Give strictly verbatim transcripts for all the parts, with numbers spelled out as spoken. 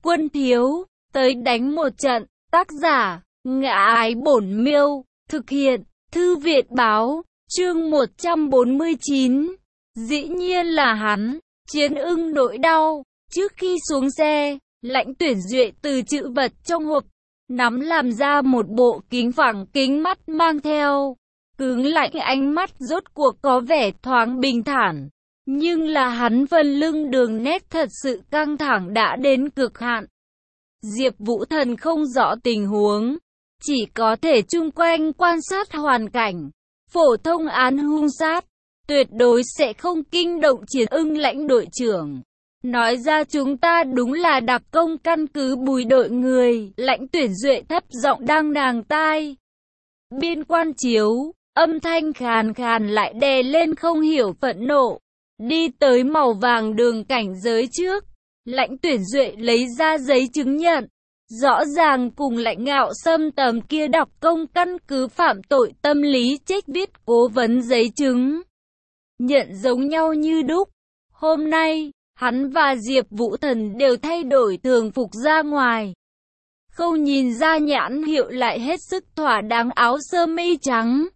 Quân thiếu, tới đánh một trận. Tác giả, Ngã Ái Bổn Miêu. Thực hiện, Thư viện báo. Chương một trăm bốn mươi chín. Dĩ nhiên là hắn. Chiến ưng nỗi đau. Trước khi xuống xe, Lãnh Tuyển Duệ từ trữ vật trong hộp nắm làm ra một bộ kính phẳng kính mắt mang theo. Cứng lạnh ánh mắt rốt cuộc có vẻ thoáng bình thản. Nhưng là hắn phần lưng đường nét thật sự căng thẳng đã đến cực hạn. Diệp Vũ Thần không rõ tình huống, chỉ có thể chung quanh quan sát hoàn cảnh. Phổ thông án hung sát, tuyệt đối sẽ không kinh động Chiến ưng lãnh đội trưởng. Nói ra chúng ta đúng là đặc công căn cứ Bùi đội người. Lãnh Tuyển Duệ thấp giọng đang nàng tai. Biên quan chiếu, âm thanh khàn khàn lại đè lên không hiểu phẫn nộ. Đi tới màu vàng đường cảnh giới trước, Lãnh Tuyển Duệ lấy ra giấy chứng nhận. Rõ ràng cùng Lãnh Ngạo Sâm tầm kia đọc công căn cứ phạm tội tâm lý trách viết cố vấn giấy chứng nhận giống nhau như đúc. Hôm nay, hắn và Diệp Vũ Thần đều thay đổi thường phục ra ngoài. Không nhìn ra nhãn hiệu lại hết sức thỏa đáng áo sơ mi trắng.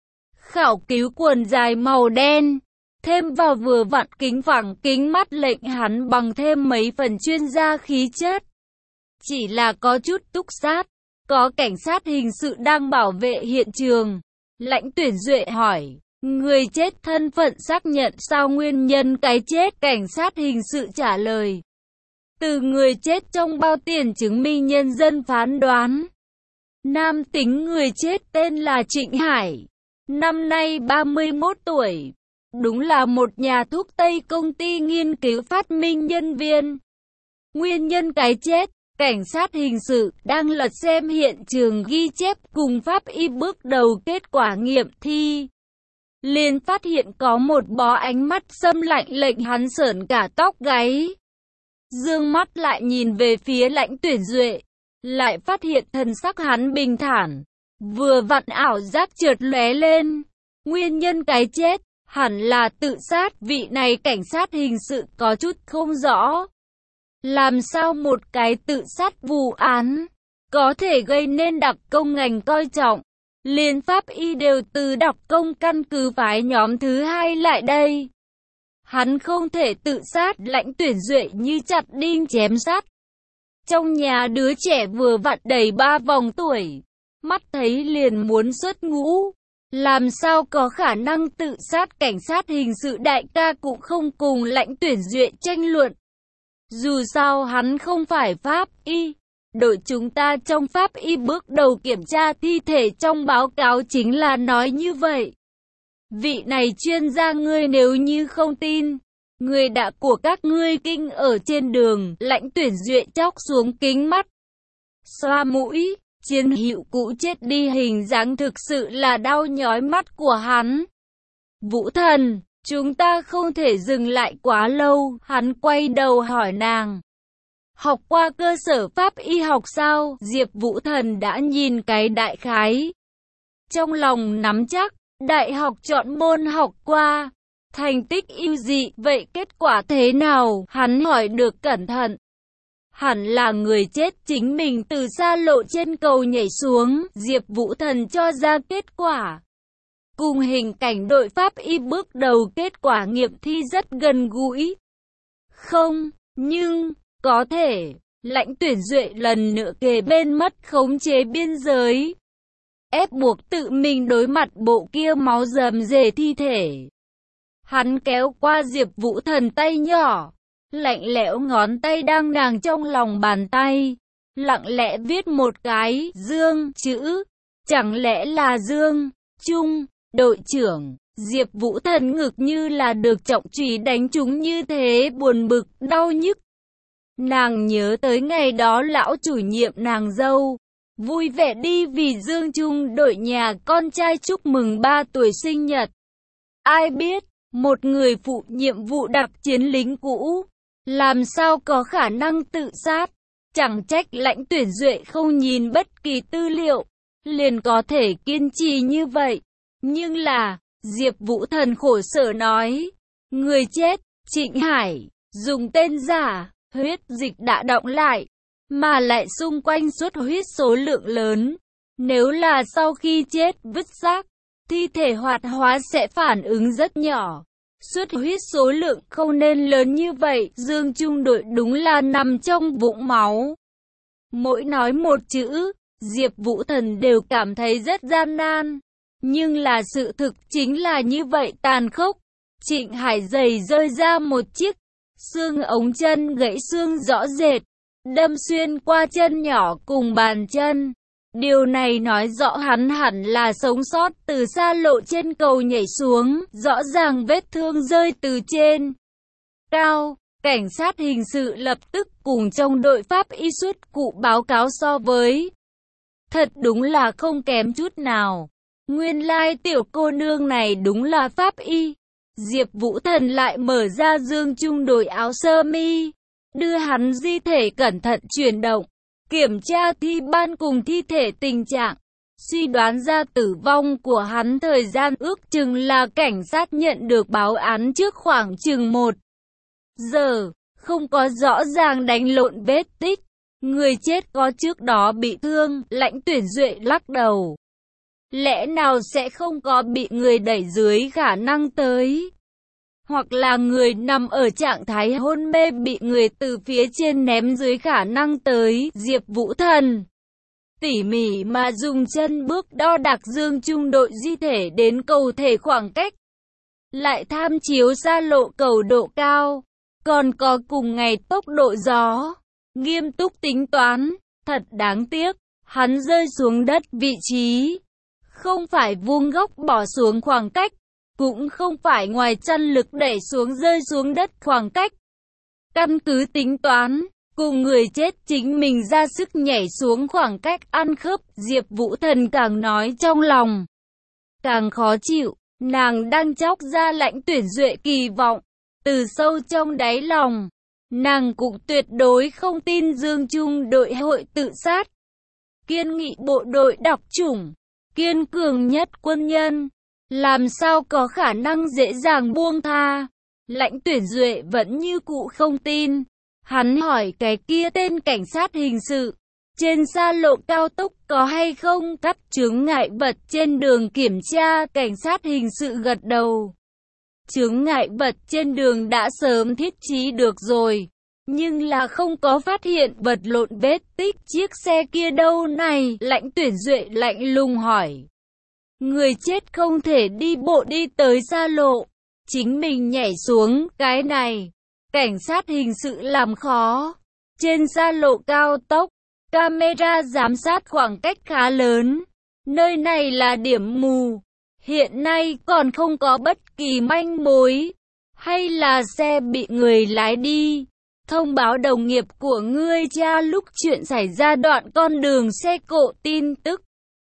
Khảo cứu quần dài màu đen. Thêm vào vừa vặn kính phẳng kính mắt lệnh hắn bằng thêm mấy phần chuyên gia khí chất. Chỉ là có chút túc sát. Có cảnh sát hình sự đang bảo vệ hiện trường. Lãnh Tuyển Duệ hỏi. Người chết thân phận xác nhận sao nguyên nhân cái chết? Cảnh sát hình sự trả lời. Từ người chết trong bao tiền chứng minh nhân dân phán đoán. Nam tính người chết tên là Trịnh Hải. Năm nay ba mươi mốt tuổi. Đúng là một nhà thuốc Tây công ty nghiên cứu phát minh nhân viên. Nguyên nhân cái chết, cảnh sát hình sự đang lật xem hiện trường ghi chép cùng pháp y bước đầu kết quả nghiệm thi. Liền phát hiện có một bó ánh mắt xâm lạnh lệnh hắn sởn cả tóc gáy. Dương mắt lại nhìn về phía Lãnh Tuyển Duệ, lại phát hiện thần sắc hắn bình thản. Vừa vặn ảo giác chợt lóe lên. Nguyên nhân cái chết hẳn là tự sát. Vị này cảnh sát hình sự có chút không rõ. Làm sao một cái tự sát vụ án có thể gây nên đặc công ngành coi trọng. Liên pháp y đều từ đặc công căn cứ phái nhóm thứ hai lại đây. Hắn không thể tự sát. Lãnh Tuyển Duệ như chặt đinh chém sắt. Trong nhà đứa trẻ vừa vặn đầy ba vòng tuổi, mắt thấy liền muốn xuất ngũ. Làm sao có khả năng tự sát? Cảnh sát hình sự đại ca cũng không cùng Lãnh Tuyển Duệ tranh luận. Dù sao hắn không phải pháp y. Đội chúng ta trong pháp y bước đầu kiểm tra thi thể trong báo cáo chính là nói như vậy. Vị này chuyên gia ngươi nếu như không tin, người đã của các ngươi kinh ở trên đường. Lãnh Tuyển Duệ chóc xuống kính mắt, xoa mũi. Chiến hữu cũ chết đi hình dáng thực sự là đau nhói mắt của hắn. Vũ Thần, chúng ta không thể dừng lại quá lâu. Hắn quay đầu hỏi nàng. Học qua cơ sở pháp y học sao? Diệp Vũ Thần đã nhìn cái đại khái. Trong lòng nắm chắc, đại học chọn môn học qua. Thành tích ưu dị, vậy kết quả thế nào? Hắn hỏi được cẩn thận. Hẳn là người chết chính mình từ xa lộ trên cầu nhảy xuống. Diệp Vũ Thần cho ra kết quả. Cùng hình cảnh đội pháp y bước đầu kết quả nghiệm thi rất gần gũi. Không, nhưng, có thể, Lãnh Tuyển Duệ lần nữa kề bên mất khống chế biên giới. Ép buộc tự mình đối mặt bộ kia máu rầm rề thi thể. Hắn kéo qua Diệp Vũ Thần tay nhỏ. Lạnh lẽo ngón tay đang nàng trong lòng bàn tay. Lặng lẽ viết một cái Dương chữ. Chẳng lẽ là Dương Trung, đội trưởng? Diệp Vũ Thần ngực như là được trọng chùy đánh trúng như thế, buồn bực, đau nhức. Nàng nhớ tới ngày đó lão chủ nhiệm nàng dâu vui vẻ đi vì Dương Trung đội nhà con trai chúc mừng ba tuổi sinh nhật. Ai biết, một người phụ nhiệm vụ đặc chiến lính cũ, làm sao có khả năng tự sát? Chẳng trách Lãnh Tuyển Duệ không nhìn bất kỳ tư liệu, liền có thể kiên trì như vậy. Nhưng là, Diệp Vũ Thần khổ sở nói, người chết, Trịnh Hải, dùng tên giả, huyết dịch đã đọng lại, mà lại xung quanh xuất huyết số lượng lớn. Nếu là sau khi chết vứt xác, thi thể hoạt hóa sẽ phản ứng rất nhỏ. Xuất huyết số lượng không nên lớn như vậy, Dương Trung Đội đúng là nằm trong vũng máu. Mỗi nói một chữ, Diệp Vũ Thần đều cảm thấy rất gian nan. Nhưng là sự thực chính là như vậy tàn khốc. Trịnh Hải giày rơi ra một chiếc, xương ống chân gãy xương rõ rệt, đâm xuyên qua chân nhỏ cùng bàn chân. Điều này nói rõ hắn hẳn là sống sót từ xa lộ trên cầu nhảy xuống, rõ ràng vết thương rơi từ trên cao. Cảnh sát hình sự lập tức cùng trong đội pháp y xuất cụ báo cáo so với. Thật đúng là không kém chút nào. Nguyên lai tiểu cô nương này đúng là pháp y. Diệp Vũ Thần lại mở ra Dương Trung Đội áo sơ mi, đưa hắn di thể cẩn thận chuyển động, kiểm tra thi ban cùng thi thể tình trạng, suy đoán ra tử vong của hắn thời gian ước chừng là cảnh sát nhận được báo án trước khoảng chừng một giờ, không có rõ ràng đánh lộn vết tích. Người chết có trước đó bị thương, Lãnh Tuyển Duệ lắc đầu. Lẽ nào sẽ không có bị người đẩy dưới khả năng tới? Hoặc là người nằm ở trạng thái hôn mê bị người từ phía trên ném dưới khả năng tới? Diệp Vũ Thần tỉ mỉ mà dùng chân bước đo đạc Dương Trung Đội di thể đến cầu thể khoảng cách, lại tham chiếu xa lộ cầu độ cao, còn có cùng ngày tốc độ gió, nghiêm túc tính toán. Thật đáng tiếc, hắn rơi xuống đất vị trí không phải vuông góc bỏ xuống khoảng cách, cũng không phải ngoài chân lực đẩy xuống rơi xuống đất khoảng cách. Căn cứ tính toán, cùng người chết chính mình ra sức nhảy xuống khoảng cách ăn khớp. Diệp Vũ Thần càng nói trong lòng càng khó chịu, nàng đang chóc ra Lãnh Tuyển Duệ kỳ vọng. Từ sâu trong đáy lòng, nàng cũng tuyệt đối không tin Dương Trung Đội hội tự sát. Kiên nghị bộ đội đặc chủng, kiên cường nhất quân nhân, làm sao có khả năng dễ dàng buông tha? Lãnh Tuyển Duệ vẫn như cũ không tin. Hắn hỏi cái kia tên cảnh sát hình sự, trên xa lộ cao tốc có hay không cắt chướng ngại vật trên đường kiểm tra? Cảnh sát hình sự gật đầu. Chướng ngại vật trên đường đã sớm thiết trí được rồi, nhưng là không có phát hiện vật lộn vết tích chiếc xe kia đâu này? Lãnh Tuyển Duệ lạnh lùng hỏi. Người chết không thể đi bộ đi tới xa lộ, chính mình nhảy xuống, cái này cảnh sát hình sự làm khó. Trên xa lộ cao tốc, camera giám sát khoảng cách khá lớn, nơi này là điểm mù, hiện nay còn không có bất kỳ manh mối. Hay là xe bị người lái đi? Thông báo đồng nghiệp của ngươi tra lúc chuyện xảy ra đoạn con đường xe cộ tin tức.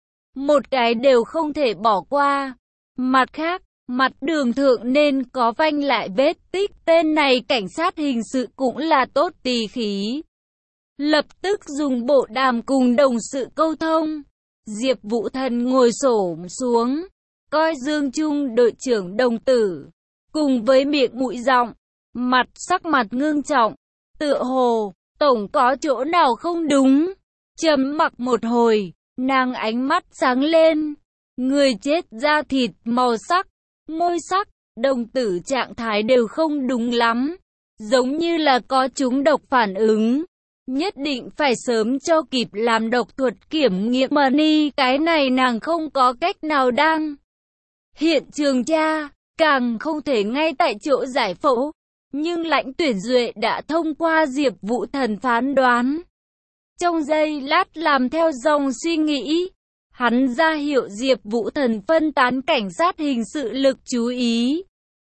Một cái đều không thể bỏ qua. Mặt khác, mặt đường thượng nên có vanh lại vết tích. Tên này cảnh sát hình sự cũng là tốt tỳ khí. Lập tức dùng bộ đàm cùng đồng sự câu thông. Diệp Vũ Thần ngồi xổm xuống, coi Dương Trung Đội trưởng đồng tử, cùng với miệng mũi giọng, mặt sắc mặt ngưng trọng, tựa hồ tổng có chỗ nào không đúng. Trầm mặc một hồi, nàng ánh mắt sáng lên. Người chết da thịt, màu sắc, môi sắc, đồng tử trạng thái đều không đúng lắm, giống như là có trúng độc phản ứng. Nhất định phải sớm cho kịp làm độc thuật kiểm nghiệm. Mà ni cái này nàng không có cách nào đang hiện trường tra, càng không thể ngay tại chỗ giải phẫu. Nhưng Lãnh Tuyển Duệ đã thông qua Diệp Vũ Thần phán đoán. Trong giây lát làm theo dòng suy nghĩ, hắn ra hiệu Diệp Vũ Thần phân tán cảnh sát hình sự lực chú ý.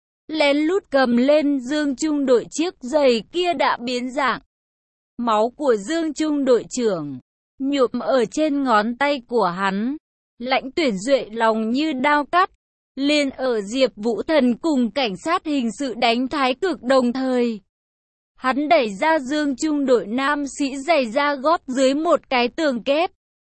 Lén lút cầm lên Dương Trung Đội chiếc giày kia đã biến dạng. Máu của Dương Trung Đội trưởng nhuộm ở trên ngón tay của hắn. Lãnh Tuyển Duệ lòng như đao cắt, liền ở Diệp Vũ Thần cùng cảnh sát hình sự đánh thái cực đồng thời. Hắn đẩy ra Dương Trung Đội nam sĩ giày ra gót dưới một cái tường kép,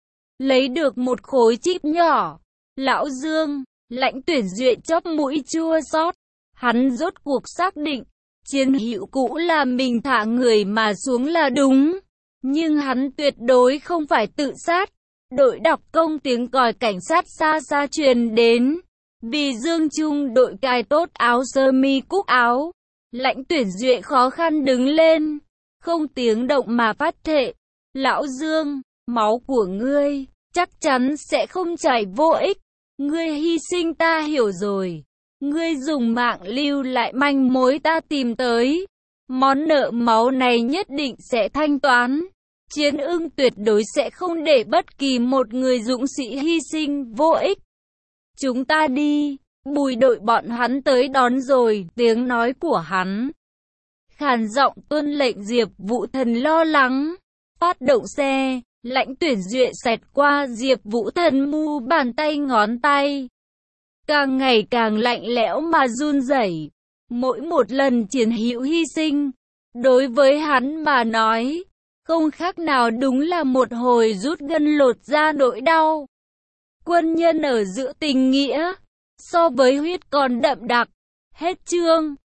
lấy được một khối chip nhỏ. Lão Dương, Lãnh Tuyển Duệ chóp mũi chua xót. Hắn rốt cuộc xác định chiến hữu cũ là mình thả người mà xuống là đúng. Nhưng hắn tuyệt đối không phải tự sát. Đội đặc công tiếng còi cảnh sát xa xa truyền đến. Vì Dương Trung đội cài tốt áo sơ mi cúc áo. Lãnh Tuyển Duệ khó khăn đứng lên. Không tiếng động mà phát thệ. Lão Dương, máu của ngươi chắc chắn sẽ không chảy vô ích. Ngươi hy sinh ta hiểu rồi. Ngươi dùng mạng lưu lại manh mối ta tìm tới. Món nợ máu này nhất định sẽ thanh toán. Chiến Ưng tuyệt đối sẽ không để bất kỳ một người dũng sĩ hy sinh vô ích. Chúng ta đi. Bùi đội bọn hắn tới đón rồi. Tiếng nói của hắn khàn giọng tuân lệnh. Diệp Vũ Thần lo lắng. Phát động xe. Lãnh Tuyển Duệ xẹt qua Diệp Vũ Thần mu bàn tay ngón tay. Càng ngày càng lạnh lẽo mà run rẩy. Mỗi một lần chiến hữu hy sinh, đối với hắn mà nói, không khác nào đúng là một hồi rút gân lột da nỗi đau. Quân nhân ở giữa tình nghĩa, so với huyết còn đậm đặc. Hết chương.